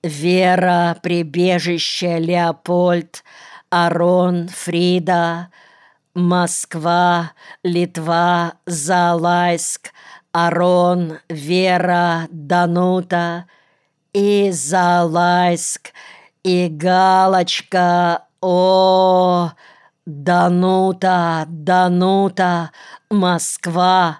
Вера, прибежище, Леопольд, Арон, Фрида, Москва, Литва, Заалайск, Арон, Вера, Данута и Заалайск, и галочка, о, Данута, Данута, Москва.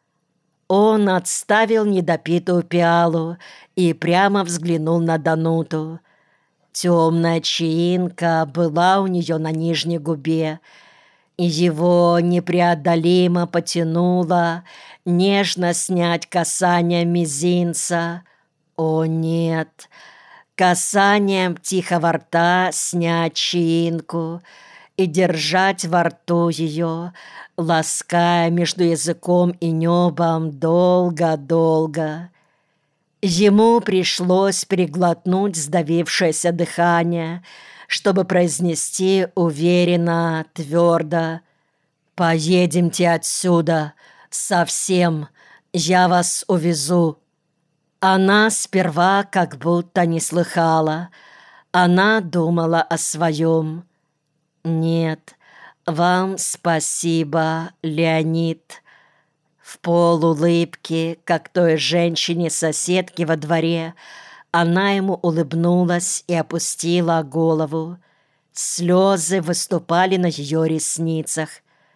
Он отставил недопитую пиалу и прямо взглянул на Дануту. Темная чаинка была у нее на нижней губе, и его непреодолимо потянуло нежно снять касание мизинца. О нет, касанием тихого рта снять чаинку и держать во рту ее, лаская между языком и небом долго-долго. Ему пришлось переглотнуть сдавившееся дыхание, чтобы произнести уверенно, твердо: «Поедемте отсюда, совсем, я вас увезу». Она сперва как будто не слыхала, она думала о своем. «Нет, вам спасибо, Леонид». В полуулыбке, как той женщине-соседке во дворе, она ему улыбнулась и опустила голову. Слезы выступали на ее ресницах.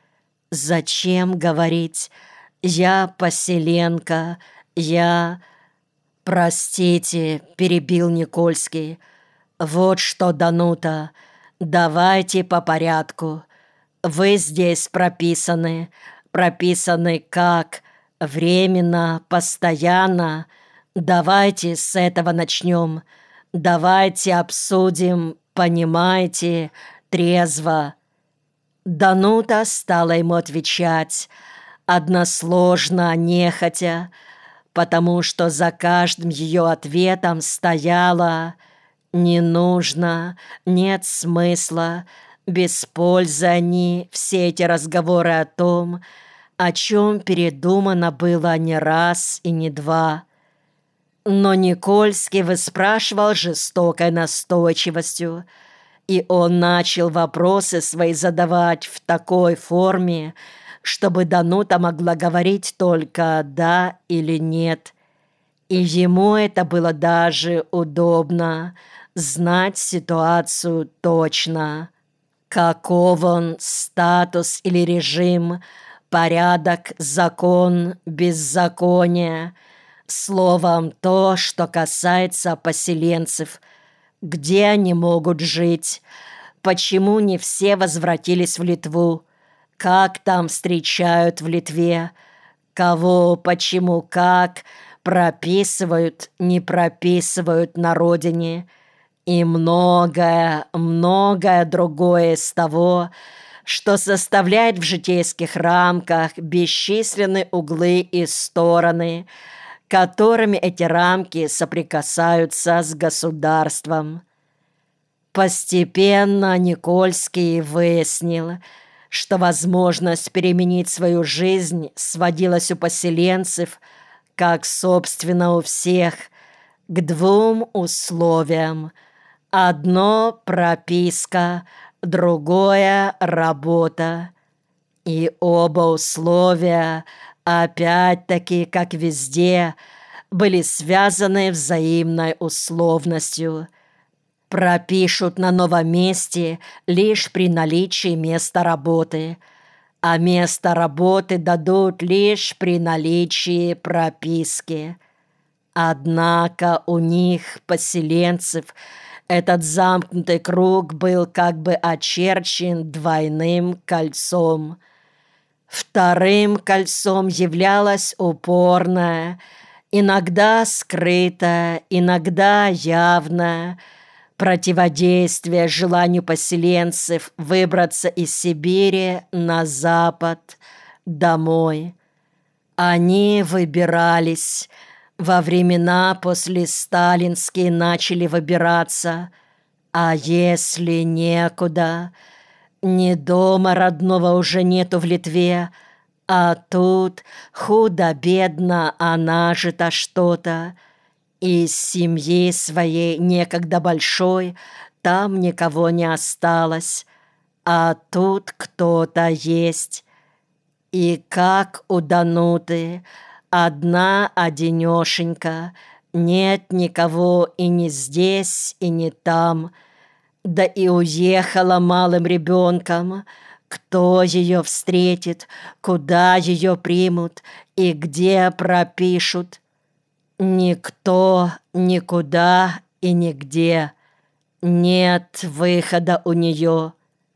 «Зачем говорить? Я поселенка, я...» «Простите», — перебил Никольский. «Вот что, Данута, давайте по порядку. Вы здесь прописаны как? Временно, постоянно? Давайте с этого начнем. Давайте обсудим, понимаете, трезво». Данута стала ему отвечать, односложно, нехотя, потому что за каждым ее ответом стояло: «Не нужно, нет смысла, без пользы они, все эти разговоры о том, о чем передумано было не раз и не два». Но Никольский выспрашивал жестокой настойчивостью, и он начал вопросы свои задавать в такой форме, чтобы Данута могла говорить только «да» или «нет». И ему это было даже удобно знать ситуацию точно. Каков он статус или режим, порядок, закон, беззаконие. Словом, то, что касается поселенцев. Где они могут жить? Почему не все возвратились в Литву? Как там встречают в Литве? Кого, почему, как прописывают, не прописывают на родине? И многое, многое другое из того, что составляет в житейских рамках бесчисленные углы и стороны, которыми эти рамки соприкасаются с государством. Постепенно Никольский выяснил, что возможность переменить свою жизнь сводилась у поселенцев, как, собственно, у всех, к двум условиям. Одно — прописка, другое — работа. И оба условия, опять-таки, как везде, были связаны взаимной условностью. Пропишут на новом месте лишь при наличии места работы, а место работы дадут лишь при наличии прописки. Однако у них, поселенцев, этот замкнутый круг был как бы очерчен двойным кольцом. Вторым кольцом являлась упорная, иногда скрытая, иногда явная, противодействие желанию поселенцев выбраться из Сибири на запад, домой. Они выбирались. Во времена после сталинские начали выбираться. А если некуда? Ни дома родного уже нету в Литве, а тут худо-бедно, а нажито что-то. Из семьи своей, некогда большой, там никого не осталось, а тут кто-то есть. И как у Дануты, одна-одинешенька, нет никого и не здесь, и не там, да и уехала малым ребенком. Кто ее встретит, куда ее примут и где пропишут? Никто, никуда и нигде. Нет выхода у нее.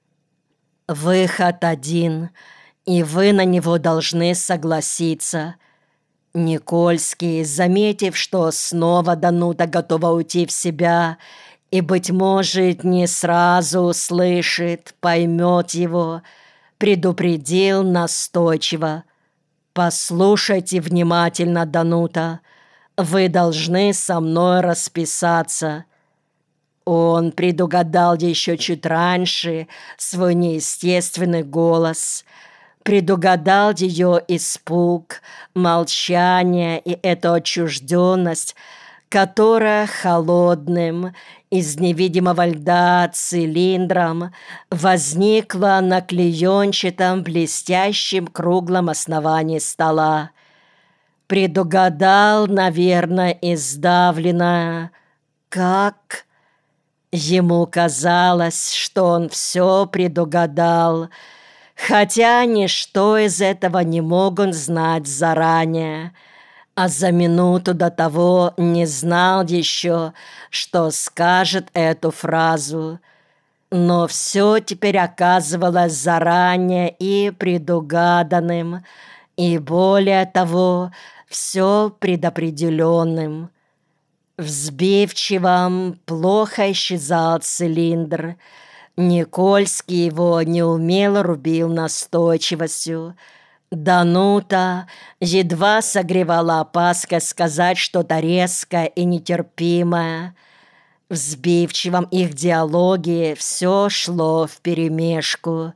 Выход один, и вы на него должны согласиться. Никольский, заметив, что снова Данута готова уйти в себя и, быть может, не сразу услышит, поймет его, предупредил настойчиво. «Послушайте внимательно, Данута, вы должны со мной расписаться». Он предугадал еще чуть раньше свой неестественный голос, предугадал ее испуг, молчание и эту отчужденность, которая холодным, из невидимого льда цилиндром возникла на клеенчатом блестящем круглом основании стола. Предугадал, наверное, издавленно, как... Ему казалось, что он все предугадал, хотя ничто из этого не мог он знать заранее, а за минуту до того не знал еще, что скажет эту фразу. Но все теперь оказывалось заранее и предугаданным, и более того, все предопределенным. В сбивчивом плохо исчезал цилиндр. Никольский его неумело рубил настойчивостью. Данута едва согревала опаской сказать что-то резкое и нетерпимое. В сбивчивом их диалоге все шло вперемешку.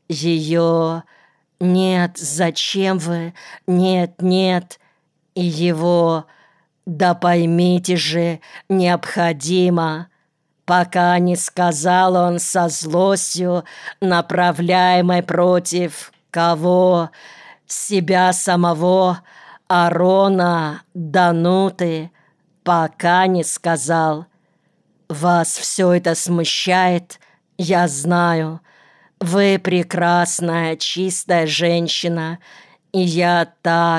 Ее «Нет, зачем вы? Нет, нет!» и его «Да поймите же, необходимо!» Пока не сказал он со злостью, направляемой против кого? Себя самого, Арона, Дануты, пока не сказал. Вас все это смущает, я знаю. Вы прекрасная, чистая женщина, и я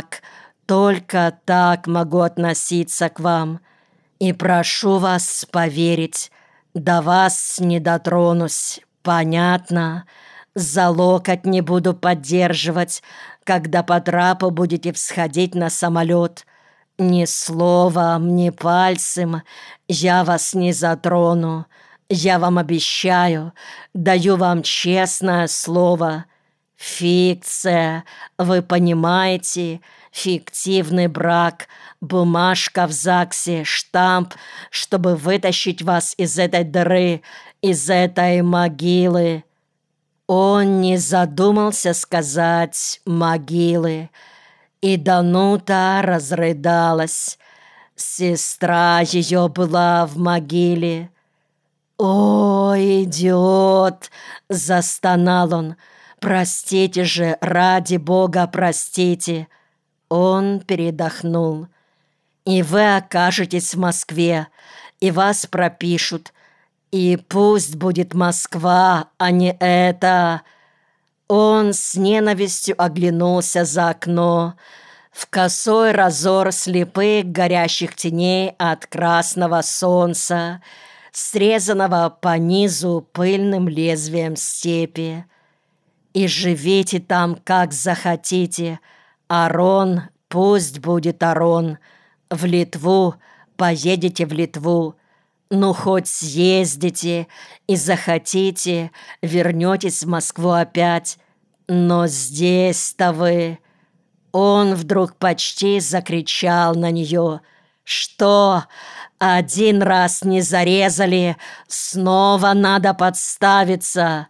только так могу относиться к вам. И прошу вас поверить, до вас не дотронусь, понятно? За локоть не буду поддерживать, когда по трапу будете всходить на самолет. Ни словом, ни пальцем я вас не затрону. Я вам обещаю, даю вам честное слово. Фикция, вы понимаете, фиктивный брак, бумажка в ЗАГСе, штамп, чтобы вытащить вас из этой дыры, из этой могилы. Он не задумался сказать «могилы», и Данута разрыдалась. Сестра ее была в могиле. «О, идиот!» — застонал он. «Простите же, ради Бога, простите!» Он передохнул. «И вы окажетесь в Москве, и вас пропишут. И пусть будет Москва, а не это!» Он с ненавистью оглянулся за окно. В косой разор слепых горящих теней от красного солнца, срезанного по низу пыльным лезвием степи. И живите там, как захотите. Арон, пусть будет Арон. В Литву, поедете в Литву. Ну, хоть съездите и захотите, вернетесь в Москву опять. Но здесь-то вы... Он вдруг почти закричал на нее. «Что? Один раз не зарезали, снова надо подставиться!»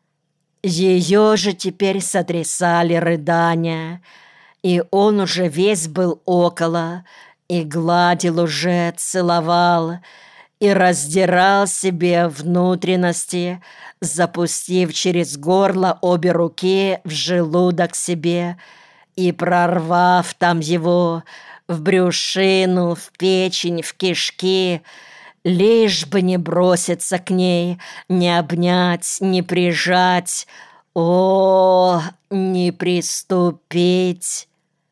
Ее же теперь сотрясали рыдания, и он уже весь был около, И гладил уже, целовал, и раздирал себе внутренности, запустив через горло обе руки в желудок себе и прорвав там его в брюшину, в печень, в кишки, лишь бы не броситься к ней, не обнять, не прижать, о, не приступить.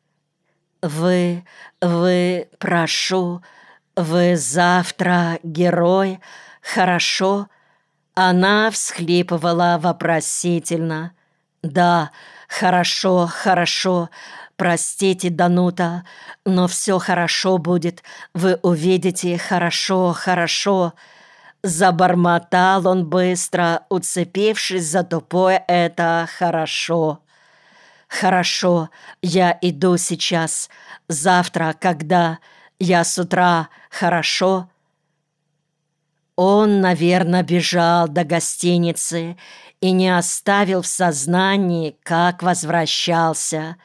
Вы, прошу, вы завтра герой, хорошо?» Она всхлипывала вопросительно. «Да, хорошо, хорошо. Простите, Данута, но все хорошо будет. Вы увидите, хорошо, хорошо». Забормотал он быстро, уцепившись за тупое это «хорошо». «Хорошо, я иду сейчас. Завтра, когда? Я с утра, хорошо?» Он, наверное, бежал до гостиницы и не оставил в сознании, как возвращался.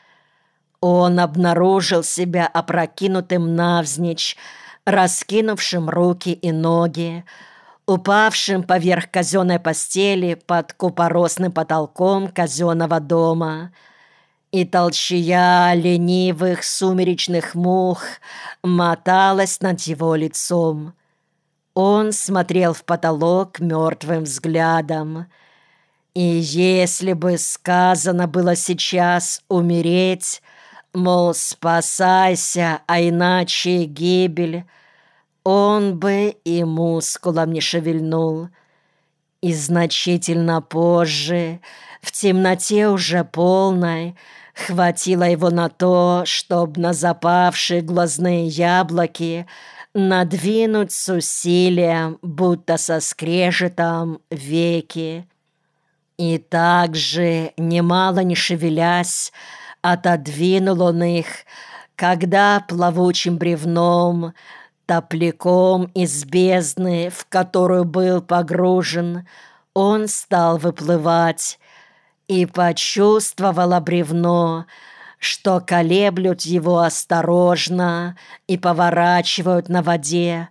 Он обнаружил себя опрокинутым навзничь, раскинувшим руки и ноги, упавшим поверх казенной постели под купоросным потолком казенного дома. И толчья ленивых сумеречных мух моталась над его лицом. Он смотрел в потолок мертвым взглядом. И если бы сказано было сейчас умереть, мол, спасайся, а иначе гибель, он бы и мускулом не шевельнул. И значительно позже, в темноте уже полной, хватило его на то, чтобы на запавшие глазные яблоки надвинуть с усилием, будто со скрежетом, веки. И также, немало не шевелясь, отодвинул он их, когда плавучим бревном, топляком из бездны, в которую был погружен, он стал выплывать, и почувствовало бревно, что колеблют его осторожно и поворачивают на воде.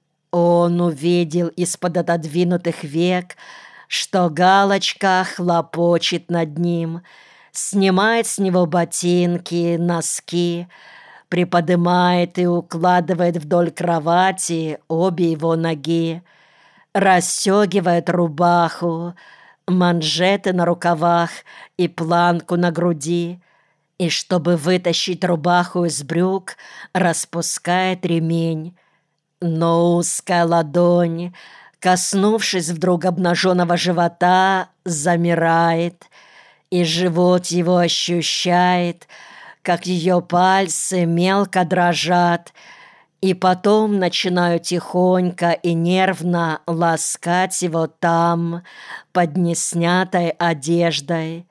Он увидел из-под отодвинутых век, что галочка хлопочет над ним, снимает с него ботинки, носки, приподнимает и укладывает вдоль кровати обе его ноги, расстегивает рубаху, манжеты на рукавах и планку на груди, и, чтобы вытащить рубаху из брюк, распускает ремень. Но узкая ладонь, коснувшись вдруг обнаженного живота, замирает, и живот его ощущает, как ее пальцы мелко дрожат, и потом начинаю тихонько и нервно ласкать его там, под неснятой одеждой.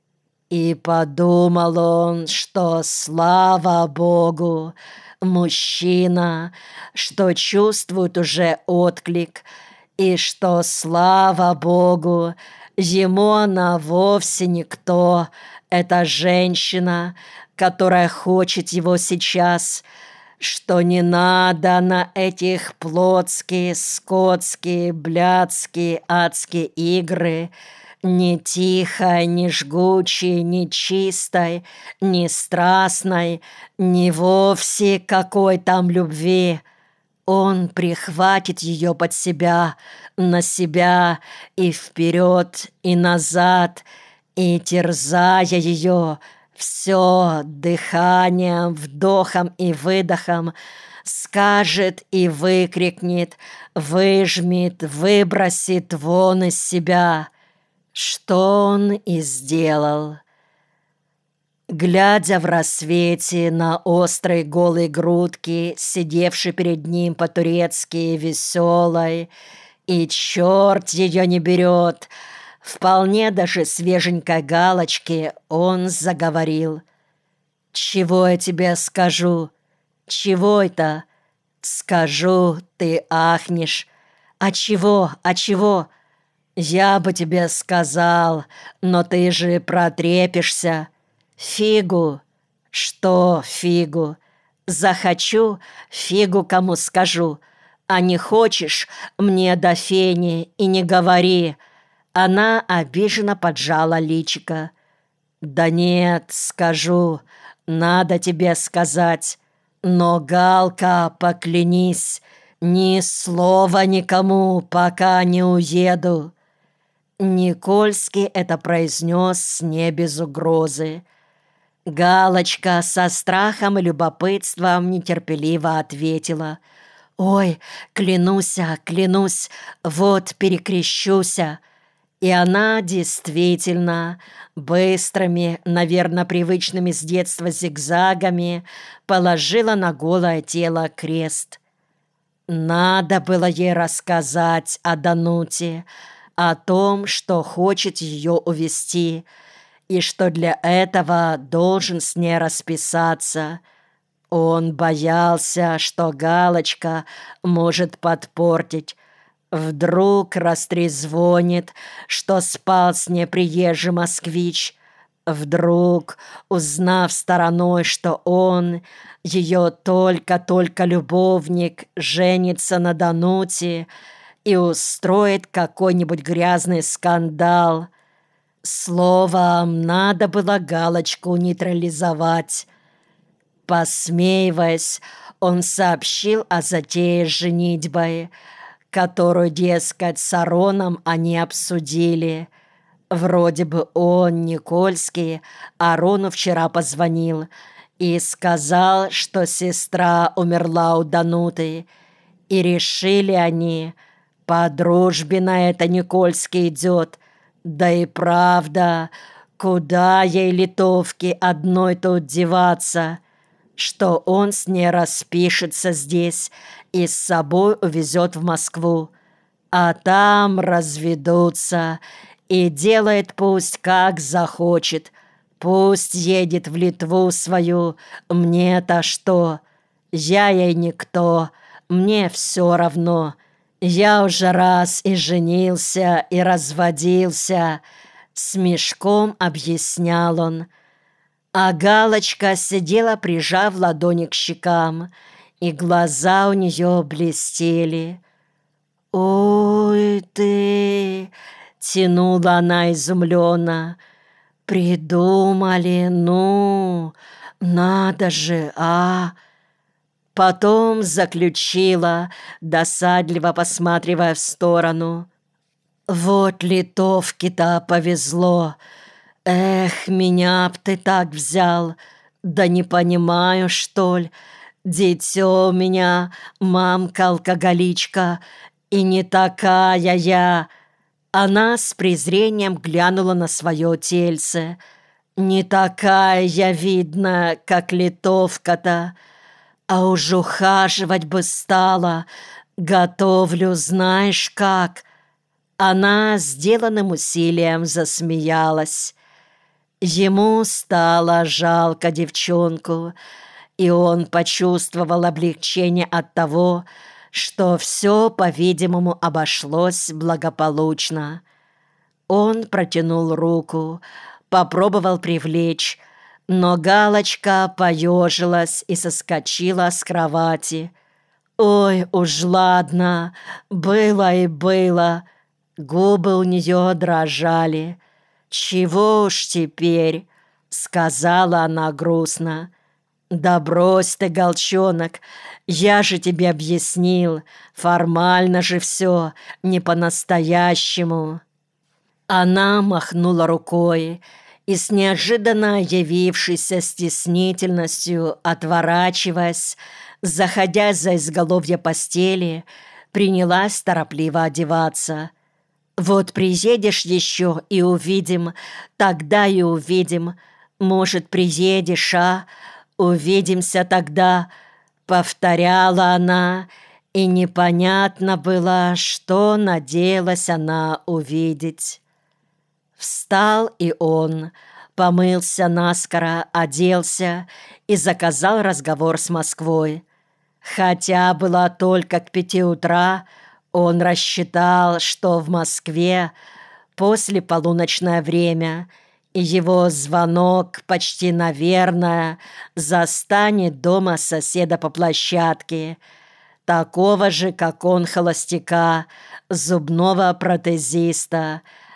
И подумал он, что, слава Богу, мужчина, что чувствует уже отклик, и что, слава Богу, ему она вовсе никто, эта женщина, которая хочет его сейчас, что не надо на этих плотские, скотские, блядские, адские игры, ни тихой, ни жгучей, ни чистой, ни страстной, ни вовсе какой там любви. Он прихватит ее под себя, на себя, и вперед, и назад, и, терзая ее, все дыханием, вдохом и выдохом, скажет и выкрикнет, выжмет, выбросит вон из себя, что он и сделал. Глядя в рассвете на острые голые грудки, сидевшей перед ним по-турецки веселой, и черт ее не берет, вполне даже свеженькой галочки, он заговорил. «Чего я тебе скажу? Чего это? Скажу, ты ахнешь. А чего, а чего? Я бы тебе сказал, но ты же протрепишься. Фигу. Что фигу? Захочу, фигу кому скажу, а не хочешь, мне до фени и не говори». Она обиженно поджала личико. «Да нет, скажу, надо тебе сказать. Но, Галка, поклянись, ни слова никому, пока не уеду». Никольский это произнес не без угрозы. Галочка со страхом и любопытством нетерпеливо ответила: «Ой, клянуся, клянусь, вот перекрещуся». И она действительно быстрыми, наверное, привычными с детства зигзагами положила на голое тело крест. Надо было ей рассказать о Дануте, о том, что хочет ее увести, и что для этого должен с ней расписаться. Он боялся, что Галочка может подпортить. Вдруг растрезвонит, что спал с ней приезжий москвич. Вдруг, узнав стороной, что он, ее только-только любовник, женится на Дануте и устроит какой-нибудь грязный скандал. Словом, надо было Галочку нейтрализовать. Посмеиваясь, он сообщил о затее с женитьбой, которую, дескать, с Ароном они обсудили. Вроде бы он, Никольский, Арону вчера позвонил и сказал, что сестра умерла у Дануты, и решили они, по дружбе на это Никольский идет. Да и правда, куда ей литовки одной тут деваться, что он с ней распишется здесь и с собой увезет в Москву, а там разведутся, и делает пусть как захочет, пусть едет в Литву свою, мне-то что, я ей никто, мне все равно. Я уже раз и женился, и разводился», — с мешком объяснял он. А Галочка сидела, прижав ладони к щекам, и глаза у нее блестели. «Ой ты!» — тянула она изумленно. «Придумали, ну, надо же, а!» Потом заключила, досадливо посматривая в сторону: «Вот литовке-то повезло. Эх, меня б ты так взял. Да не понимаю, что ли. Дитё у меня, мамка-алкоголичка, и не такая я». Она с презрением глянула на свое тельце. «Не такая я, видно, как литовка-то. А уж ухаживать бы стала. Готовлю, знаешь как». Она сделанным усилием засмеялась. Ему стало жалко девчонку, и он почувствовал облегчение от того, что все, по-видимому, обошлось благополучно. Он протянул руку, попробовал привлечь, но Галочка поежилась и соскочила с кровати. «Ой, уж ладно, было и было». Губы у нее дрожали. «Чего уж теперь?» — сказала она грустно. «Да брось ты, Голчонок, я же тебе объяснил, формально же все, не по-настоящему». Она махнула рукой и с неожиданно явившейся стеснительностью, отворачиваясь, заходя за изголовье постели, принялась торопливо одеваться. «Вот приедешь еще и увидим, тогда и увидим. Может, приедешь, а? Увидимся тогда», — повторяла она, и непонятно было, что надеялась она увидеть. Встал и он, помылся наскоро, оделся и заказал разговор с Москвой. Хотя было только к 5 утра, он рассчитал, что в Москве после полуночное время, и его звонок почти, наверное, застанет дома соседа по площадке, такого же, как он, холостяка, зубного протезиста,